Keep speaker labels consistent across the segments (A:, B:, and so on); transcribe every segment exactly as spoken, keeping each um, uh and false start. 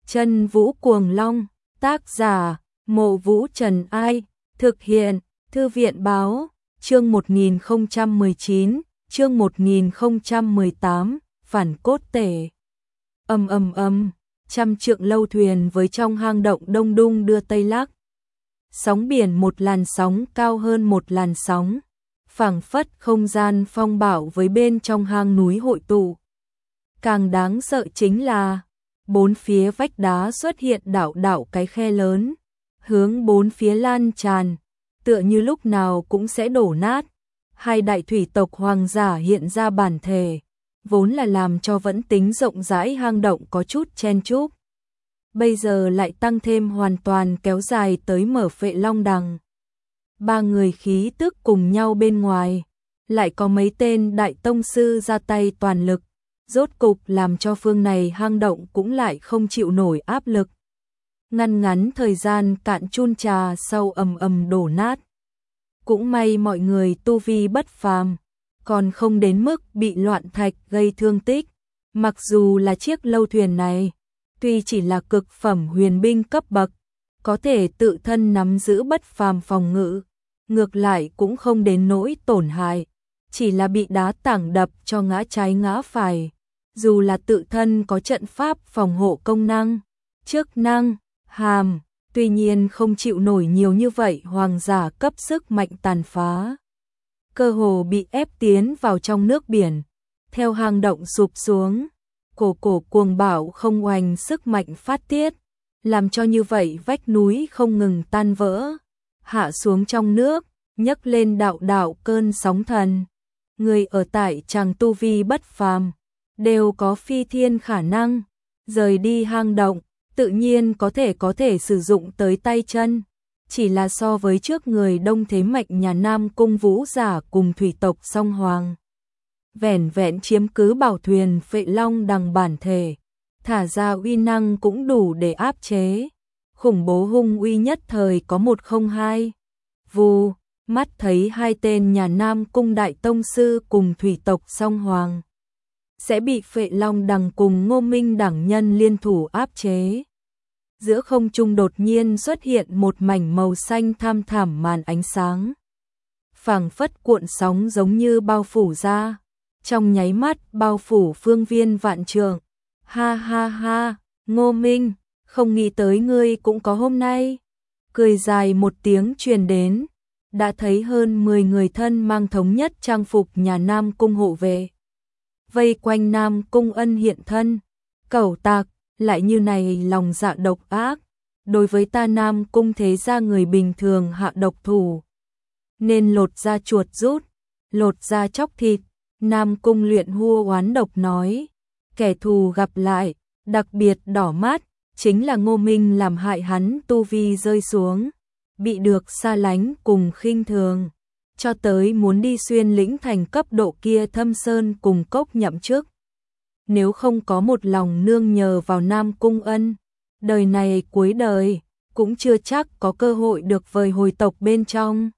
A: Chân Vũ Cuồng Long, tác giả, Mộ Vũ Trần Ai, thực hiện, Thư viện Báo, chương một nghìn không trăm mười chín, chương một nghìn không trăm mười tám, phản cốt tể. Ầm ầm ầm, trăm trượng lâu thuyền với trong hang động đông đung đưa tây lắc. Sóng biển một làn sóng cao hơn một làn sóng, phảng phất không gian phong bạo với bên trong hang núi hội tụ. Càng đáng sợ chính là bốn phía vách đá xuất hiện đảo đảo cái khe lớn, hướng bốn phía lan tràn, tựa như lúc nào cũng sẽ đổ nát. Hai đại thủy tộc hoàng giả hiện ra bản thể, vốn là làm cho vẫn tính rộng rãi hang động có chút chen chúc. Bây giờ lại tăng thêm hoàn toàn kéo dài tới mở Phệ Long Đằng. Ba người khí tức cùng nhau bên ngoài, lại có mấy tên đại tông sư ra tay toàn lực, rốt cục làm cho phương này hang động cũng lại không chịu nổi áp lực. Ngăn ngắn thời gian cạn chun trà sau ầm ầm đổ nát. Cũng may mọi người tu vi bất phàm, còn không đến mức bị loạn thạch gây thương tích. Mặc dù là chiếc lâu thuyền này, tuy chỉ là cực phẩm huyền binh cấp bậc, có thể tự thân nắm giữ bất phàm phòng ngự, ngược lại cũng không đến nỗi tổn hại, chỉ là bị đá tảng đập cho ngã trái ngã phải. Dù là tự thân có trận pháp phòng hộ công năng, chức năng, hàm, tuy nhiên không chịu nổi nhiều như vậy hoàng giả cấp sức mạnh tàn phá. Cơ hồ bị ép tiến vào trong nước biển, theo hang động sụp xuống, cổ cổ cuồng bạo không oanh sức mạnh phát tiết, làm cho như vậy vách núi không ngừng tan vỡ, hạ xuống trong nước, nhấc lên đạo đạo cơn sóng thần. Người ở tại tràng tu vi bất phàm, đều có phi thiên khả năng, rời đi hang động, tự nhiên có thể có thể sử dụng tới tay chân, chỉ là so với trước người đông thế mạnh nhà Nam Cung vũ giả cùng thủy tộc song hoàng. Vẻn vẹn chiếm cứ bảo thuyền Phệ Long Đằng bản thể, thả ra uy năng cũng đủ để áp chế. Khủng bố hung uy nhất thời có một không hai. Vù, mắt thấy hai tên nhà Nam Cung đại tông sư cùng thủy tộc song hoàng sẽ bị Phệ Long Đằng cùng Ngô Minh đẳng nhân liên thủ áp chế. Giữa không trung đột nhiên xuất hiện một mảnh màu xanh tham thẳm màn ánh sáng, phảng phất cuộn sóng giống như bao phủ ra, trong nháy mắt bao phủ phương viên vạn trượng. Ha ha ha, Ngô Minh, không nghĩ tới ngươi cũng có hôm nay. Cười dài một tiếng truyền đến, đã thấy hơn mười người thân mang thống nhất trang phục nhà Nam Cung hộ vệ, vây quanh Nam Cung Ân hiện thân. Cẩu tặc, lại như này lòng dạ độc ác, đối với ta Nam Cung thế gia người bình thường hạ độc thủ, nên lột da chuột rút, lột da chóc thịt. Nam Cung luyện hua oán độc nói, kẻ thù gặp lại, đặc biệt đỏ mắt, chính là Ngô Minh làm hại hắn tu vi rơi xuống, bị được xa lánh cùng khinh thường, cho tới muốn đi xuyên lĩnh thành cấp độ kia thâm sơn cùng cốc nhậm chức. Nếu không có một lòng nương nhờ vào Nam Cung Ân, đời này cuối đời cũng chưa chắc có cơ hội được vời hồi tộc bên trong.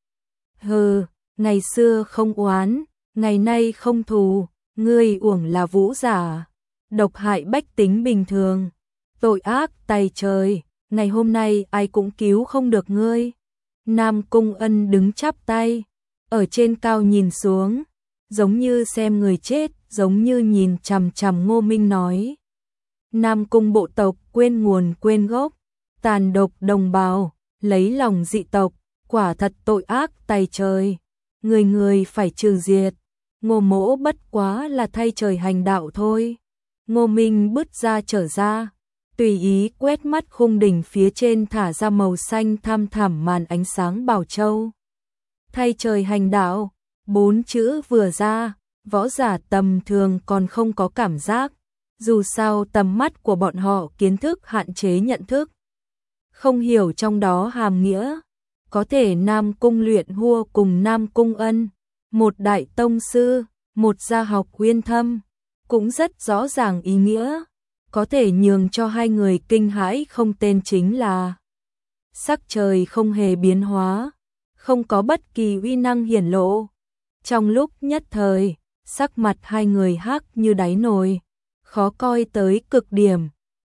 A: Hừ, ngày xưa không oán, ngày nay không thù, ngươi uổng là vũ giả, độc hại bách tính bình thường, tội ác tày trời, ngày hôm nay ai cũng cứu không được ngươi. Nam Cung Ân đứng chắp tay, ở trên cao nhìn xuống, giống như xem người chết, giống như nhìn chằm chằm Ngô Minh nói. Nam Cung bộ tộc quên nguồn quên gốc, tàn độc đồng bào, lấy lòng dị tộc, quả thật tội ác tày trời, người người phải trừ diệt. Ngô mỗ bất quá là thay trời hành đạo thôi. Ngô Minh bứt ra trở ra, tùy ý quét mắt khung đỉnh phía trên thả ra màu xanh tham thẳm màn ánh sáng bảo châu. Thay trời hành đạo, bốn chữ vừa ra, võ giả tầm thường còn không có cảm giác, dù sao tầm mắt của bọn họ kiến thức hạn chế nhận thức, không hiểu trong đó hàm nghĩa. Có thể Nam Cung luyện hua cùng Nam Cung Ân, một đại tông sư, một gia học uyên thâm, cũng rất rõ ràng ý nghĩa, có thể nhường cho hai người kinh hãi không tên chính là sắc trời không hề biến hóa, không có bất kỳ uy năng hiển lộ. Trong lúc nhất thời, sắc mặt hai người hắc như đáy nồi, khó coi tới cực điểm,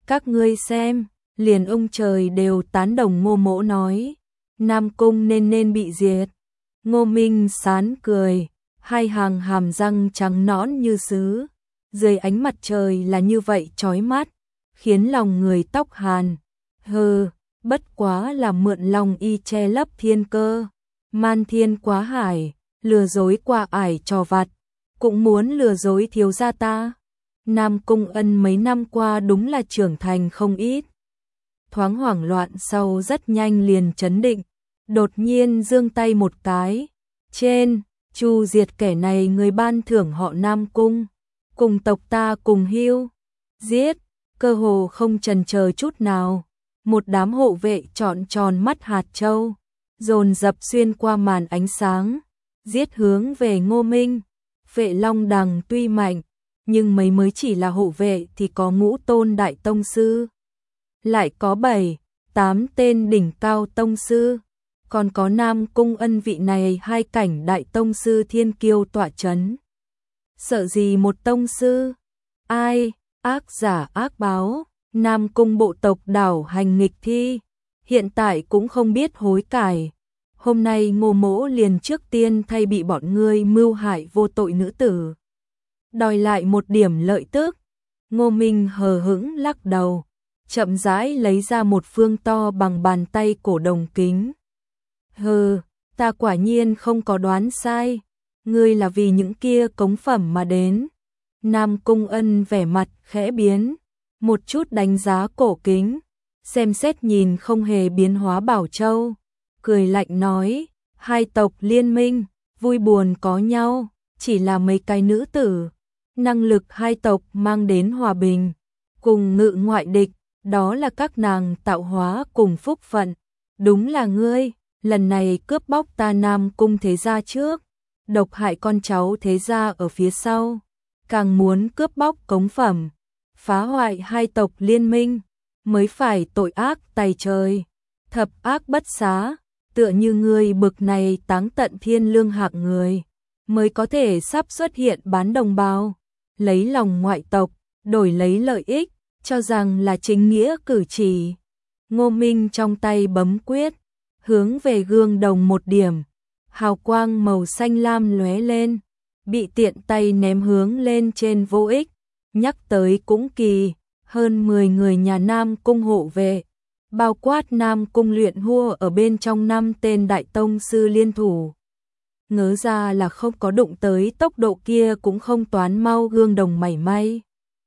A: Các ngươi xem, liền ông trời đều tán đồng Ngô Mỗ nói, Nam Cung nên nên bị diệt. Ngô Minh sán cười, hai hàng hàm răng trắng nõn như sứ, dưới ánh mặt trời là như vậy chói mắt, khiến lòng người tóc hàn. Hừ, bất quá là mượn lòng y che lấp thiên cơ, man thiên quá hải, lừa dối qua ải trò vặt, cũng muốn lừa dối thiếu gia ta. Nam Cung Ân mấy năm qua đúng là trưởng thành không ít. Thoáng hoảng loạn sau rất nhanh liền chấn định, đột nhiên giương tay một cái. Trên, chu diệt kẻ này người ban thưởng họ Nam Cung, cùng tộc ta cùng hưu. Giết, cơ hồ không chần chờ chút nào. Một đám hộ vệ trọn tròn mắt hạt châu, dồn dập xuyên qua màn ánh sáng, giết hướng về Ngô Minh. Vệ Long Đằng tuy mạnh, nhưng mấy mới chỉ là hộ vệ thì có ngũ tôn đại tông sư, lại có bảy, tám tên đỉnh cao tông sư, còn có Nam Cung Ân vị này hai cảnh đại tông sư thiên kiêu tọa chấn. Sợ gì một tông sư? Ai, ác giả ác báo, Nam Cung bộ tộc đảo hành nghịch thi, hiện tại cũng không biết hối cải. Hôm nay Ngô Mỗ liền trước tiên thay bị bọn ngươi mưu hại vô tội nữ tử, đòi lại một điểm lợi tức. Ngô Minh hờ hững lắc đầu, chậm rãi lấy ra một phương to bằng bàn tay cổ đồng kính. Hừ, ta quả nhiên không có đoán sai, ngươi là vì những kia cống phẩm mà đến. Nam Cung Ân vẻ mặt khẽ biến, một chút đánh giá cổ kính, xem xét nhìn không hề biến hóa bảo châu, cười lạnh nói, hai tộc liên minh, vui buồn có nhau, chỉ là mấy cái nữ tử, năng lực hai tộc mang đến hòa bình, cùng ngự ngoại địch, đó là các nàng tạo hóa cùng phúc phận. Đúng là ngươi, lần này cướp bóc ta Nam Cung thế gia trước, độc hại con cháu thế gia ở phía sau, càng muốn cướp bóc cống phẩm, phá hoại hai tộc liên minh, mới phải tội ác tày trời, thập ác bất xá. Tựa như ngươi bực này táng tận thiên lương hạng người, mới có thể sắp xuất hiện bán đồng bào, lấy lòng ngoại tộc, đổi lấy lợi ích, cho rằng là chính nghĩa cử chỉ. Ngô Minh trong tay bấm quyết, hướng về gương đồng một điểm, hào quang màu xanh lam lóe lên, bị tiện tay ném hướng lên trên vô ích. Nhắc tới cũng kỳ, hơn mười người nhà Nam Cung hộ vệ, bao quát Nam Cung luyện hua ở bên trong năm tên đại tông sư liên thủ. Ngớ ra là không có đụng tới tốc độ kia cũng không toán mau gương đồng mảy may.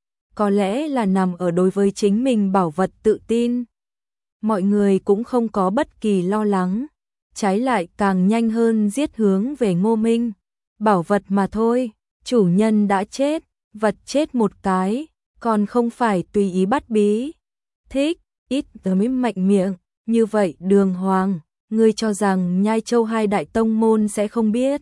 A: Có lẽ là nằm ở đối với chính mình bảo vật tự tin. Mọi người cũng không có bất kỳ lo lắng, trái lại càng nhanh hơn giết hướng về Ngô Minh. Bảo vật mà thôi, chủ nhân đã chết, vật chết một cái, còn không phải tùy ý bắt bí. Thích, ít tới mạnh miệng, như vậy Đường Hoàng, ngươi cho rằng Nhai Châu hai đại tông môn sẽ không biết.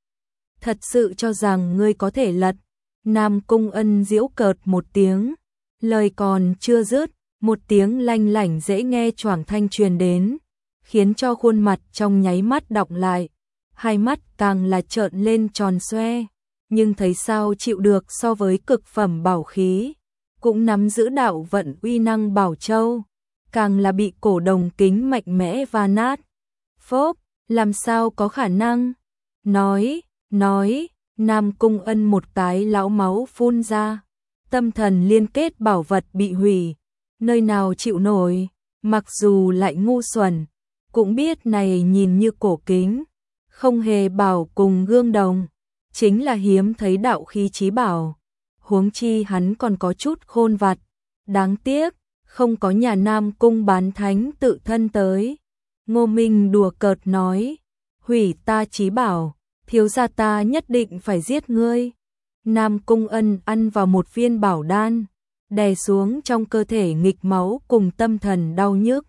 A: Thật sự cho rằng ngươi có thể lật. Nam Cung Ân giễu cợt một tiếng, lời còn chưa dứt, một tiếng lanh lảnh dễ nghe choảng thanh truyền đến, khiến cho khuôn mặt trong nháy mắt đọng lại, hai mắt càng là trợn lên tròn xoe, nhưng thấy sao chịu được so với cực phẩm bảo khí, cũng nắm giữ đạo vận uy năng bảo châu, càng là bị cổ đồng kính mạnh mẽ và nát. Phốp, làm sao có khả năng? Nói, nói, Nam Cung Ân một cái lão máu phun ra, tâm thần liên kết bảo vật bị hủy, nơi nào chịu nổi, mặc dù lại ngu xuẩn, cũng biết này nhìn như cổ kính, không hề bảo cùng gương đồng, chính là hiếm thấy đạo khí chí bảo, huống chi hắn còn có chút khôn vặt, đáng tiếc, không có nhà Nam Cung bán thánh tự thân tới. Ngô Minh đùa cợt nói, hủy ta chí bảo, thiếu gia ta nhất định phải giết ngươi. Nam Cung Ân ăn vào một viên bảo đan, đè xuống trong cơ thể nghịch máu cùng tâm thần đau nhức.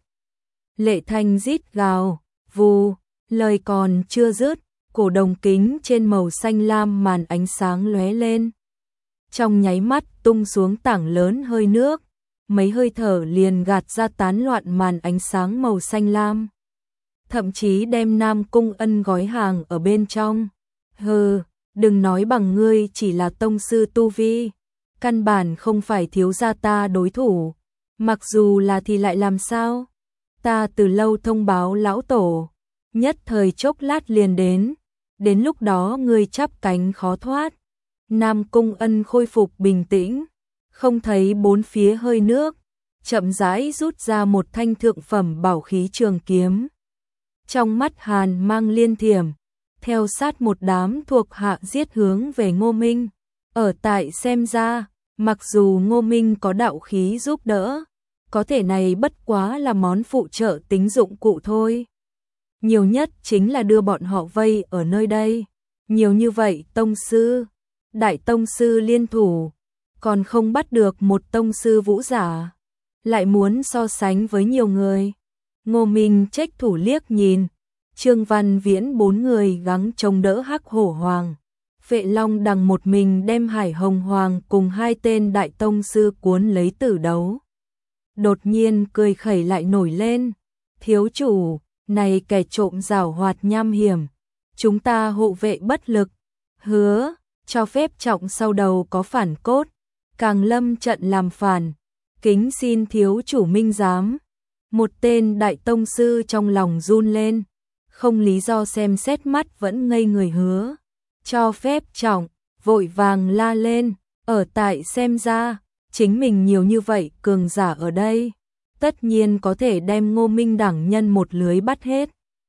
A: Lệ thanh rít gào, vù, lời còn chưa dứt, cổ đồng kính trên màu xanh lam màn ánh sáng lóe lên. Trong nháy mắt tung xuống tảng lớn hơi nước, mấy hơi thở liền gạt ra tán loạn màn ánh sáng màu xanh lam. Thậm chí đem Nam Cung Ân gói hàng ở bên trong. Hừ, đừng nói bằng ngươi chỉ là tông sư tu vi, căn bản không phải thiếu gia ta đối thủ. Mặc dù là thì lại làm sao? Ta từ lâu thông báo lão tổ, nhất thời chốc lát liền đến, đến lúc đó ngươi chắp cánh khó thoát. Nam Cung Ân khôi phục bình tĩnh, không thấy bốn phía hơi nước, chậm rãi rút ra một thanh thượng phẩm bảo khí trường kiếm. Trong mắt hàn mang liên thiểm, theo sát một đám thuộc hạ giết hướng về Ngô Minh. Ở tại xem ra, mặc dù Ngô Minh có đạo khí giúp đỡ, có thể này bất quá là món phụ trợ tính dụng cụ thôi. Nhiều nhất chính là đưa bọn họ vây ở nơi đây. Nhiều như vậy tông sư, đại tông sư liên thủ, còn không bắt được một tông sư vũ giả, lại muốn so sánh với nhiều người. Ngô Minh trách thủ liếc nhìn, Trương Văn Viễn bốn người gắng chống đỡ Hắc Hổ Hoàng. Vệ Long Đằng một mình đem Hải Hồng Hoàng cùng hai tên đại tông sư cuốn lấy tử đấu. Đột nhiên cười khẩy lại nổi lên. Thiếu chủ, này kẻ trộm giảo hoạt nham hiểm, chúng ta hộ vệ bất lực. Hứa, cho phép trọng sau đầu có phản cốt, càng lâm trận làm phản. Kính xin thiếu chủ minh giám. Một tên đại tông sư trong lòng run lên, không lý do xem xét mắt vẫn ngây người hứa. Cho phép trọng, vội vàng la lên, ở tại xem ra, chính mình nhiều như vậy cường giả ở đây, tất nhiên có thể đem Ngô Minh đẳng nhân một lưới bắt hết.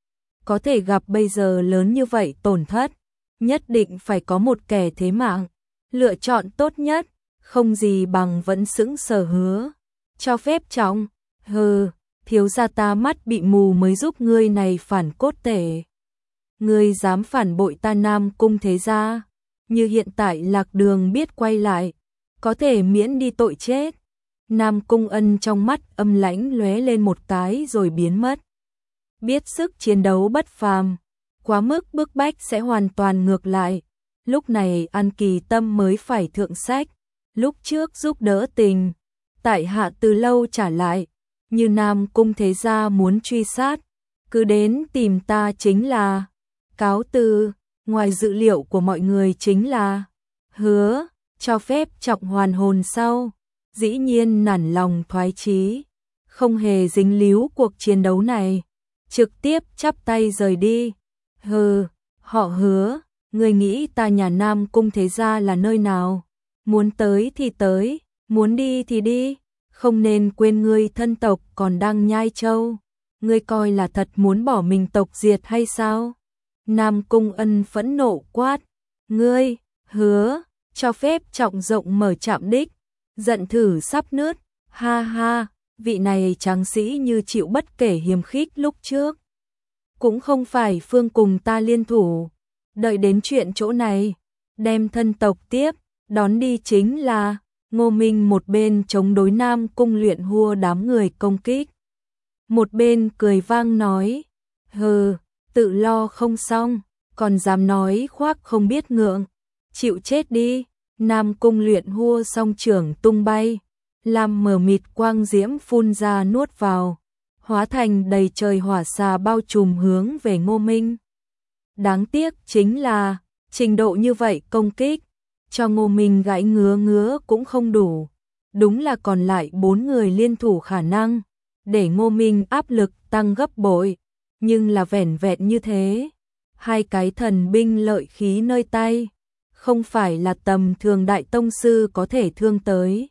A: Có thể gặp bây giờ lớn như vậy tổn thất, nhất định phải có một kẻ thế mạng. Lựa chọn tốt nhất, không gì bằng vẫn sững sờ hứa. Cho phép trọng, hừ, thiếu gia ta mắt bị mù mới giúp ngươi này phản cốt tể. Ngươi dám phản bội ta Nam Cung thế gia, như hiện tại Lạc Đường biết quay lại, có thể miễn đi tội chết. Nam Cung Ân trong mắt âm lãnh lóe lên một cái rồi biến mất. Biết sức chiến đấu bất phàm, quá mức bức bách sẽ hoàn toàn ngược lại. Lúc này An Kỳ Tâm mới phải thượng sách, lúc trước giúp đỡ tình, tại hạ từ lâu trả lại, như Nam Cung thế gia muốn truy sát, cứ đến tìm ta chính là. Cáo từ, ngoài dự liệu của mọi người chính là hứa, cho phép trọng hoàn hồn sau, dĩ nhiên nản lòng thoái chí, không hề dính líu cuộc chiến đấu này, trực tiếp chắp tay rời đi. Hừ, họ hứa, người nghĩ ta nhà Nam Cung thế gia là nơi nào? Muốn tới thì tới, muốn đi thì đi, không nên quên ngươi thân tộc còn đang nhai châu. Ngươi coi là thật muốn bỏ mình tộc diệt hay sao? Nam Cung Ân phẫn nộ quát, ngươi, hứa, cho phép trọng rộng mở chạm đích, giận thử sắp nứt, ha ha, vị này tráng sĩ như chịu bất kể hiềm khích lúc trước. Cũng không phải phương cùng ta liên thủ, đợi đến chuyện chỗ này, đem thân tộc tiếp, đón đi chính là. Ngô Minh một bên chống đối Nam Cung luyện hua đám người công kích, một bên cười vang nói, hừ, tự lo không xong, còn dám nói khoác không biết ngượng, chịu chết đi. Nam Cung luyện hua song trưởng tung bay, làm mờ mịt quang diễm phun ra nuốt vào, hóa thành đầy trời hỏa xà bao trùm hướng về Ngô Minh. Đáng tiếc chính là, trình độ như vậy công kích, cho Ngô Minh gãy ngứa ngứa cũng không đủ, đúng là còn lại bốn người liên thủ khả năng, để Ngô Minh áp lực tăng gấp bội. Nhưng là vẻn vẹn như thế, hai cái thần binh lợi khí nơi tay, không phải là tầm thường đại tông sư có thể thương tới.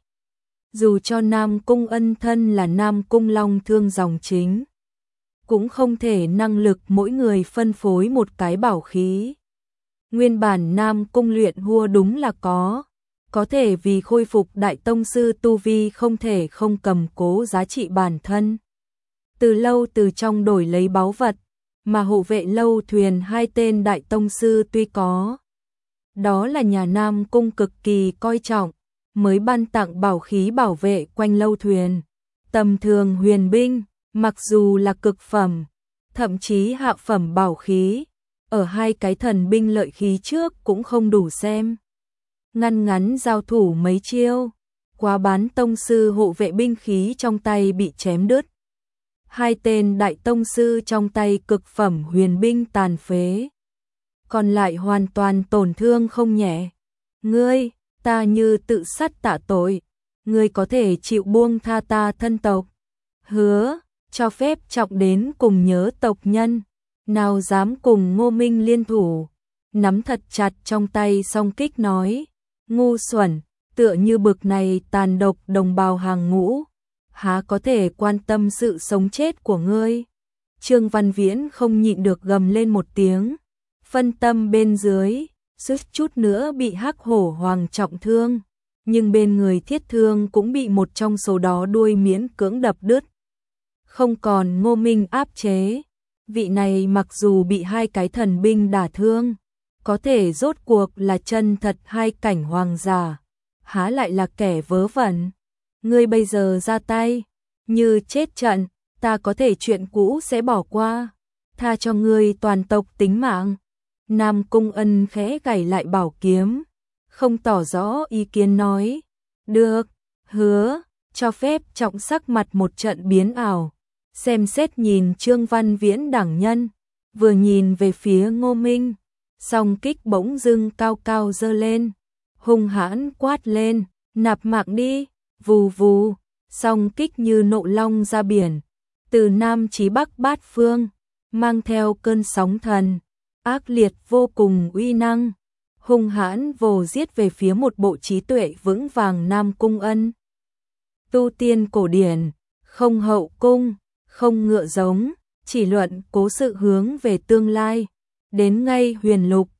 A: Dù cho Nam Cung Ân thân là Nam Cung Long thương dòng chính, cũng không thể năng lực mỗi người phân phối một cái bảo khí. Nguyên bản Nam Cung luyện hua đúng là có, có thể vì khôi phục đại tông sư tu vi không thể không cầm cố giá trị bản thân. Từ lâu từ trong đổi lấy báu vật, mà hộ vệ lâu thuyền hai tên đại tông sư tuy có. Đó là nhà Nam Cung cực kỳ coi trọng, mới ban tặng bảo khí bảo vệ quanh lâu thuyền. Tầm thường huyền binh, mặc dù là cực phẩm, thậm chí hạ phẩm bảo khí, ở hai cái thần binh lợi khí trước cũng không đủ xem. Ngăn ngắn giao thủ mấy chiêu, quá bán tông sư hộ vệ binh khí trong tay bị chém đứt. Hai tên đại tông sư trong tay cực phẩm huyền binh tàn phế, còn lại hoàn toàn tổn thương không nhẹ. Ngươi, ta như tự sát tạ tội. ngươi có thể chịu buông tha ta thân tộc, hứa, cho phép Trọng đến cùng nhớ tộc nhân, nào dám cùng Ngô Minh liên thủ, nắm thật chặt trong tay song kích nói, ngu xuẩn, tựa như bực này tàn độc đồng bào hàng ngũ, há có thể quan tâm sự sống chết của ngươi. Trương Văn Viễn không nhịn được gầm lên một tiếng, phân tâm bên dưới, suýt chút nữa bị Hắc Hổ Hoàng trọng thương, nhưng bên người Thiết Thương cũng bị một trong số đó đuôi miễn cưỡng đập đứt. Không còn Ngô Minh áp chế, vị này mặc dù bị hai cái thần binh đả thương, có thể rốt cuộc là chân thật hai cảnh hoàng giả, há lại là kẻ vớ vẩn. Ngươi bây giờ ra tay, như chết trận, ta có thể chuyện cũ sẽ bỏ qua, tha cho ngươi toàn tộc tính mạng. Nam Cung Ân khẽ gảy lại bảo kiếm, không tỏ rõ ý kiến nói, được, hứa, cho phép Trọng sắc mặt một trận biến ảo, xem xét nhìn Trương Văn Viễn đẳng nhân, vừa nhìn về phía Ngô Minh, song kích bỗng dưng cao cao giơ lên, hung hãn quát lên, nạp mạng đi, vù vù, song kích như nộ long ra biển, từ nam chí bắc bát phương, mang theo cơn sóng thần, ác liệt vô cùng uy năng, hung hãn vồ giết về phía một bộ trí tuệ vững vàng Nam Cung Ân. Tu tiên cổ điển, không hậu cung, không ngựa giống, chỉ luận cố sự hướng về tương lai, đến ngay huyền lục,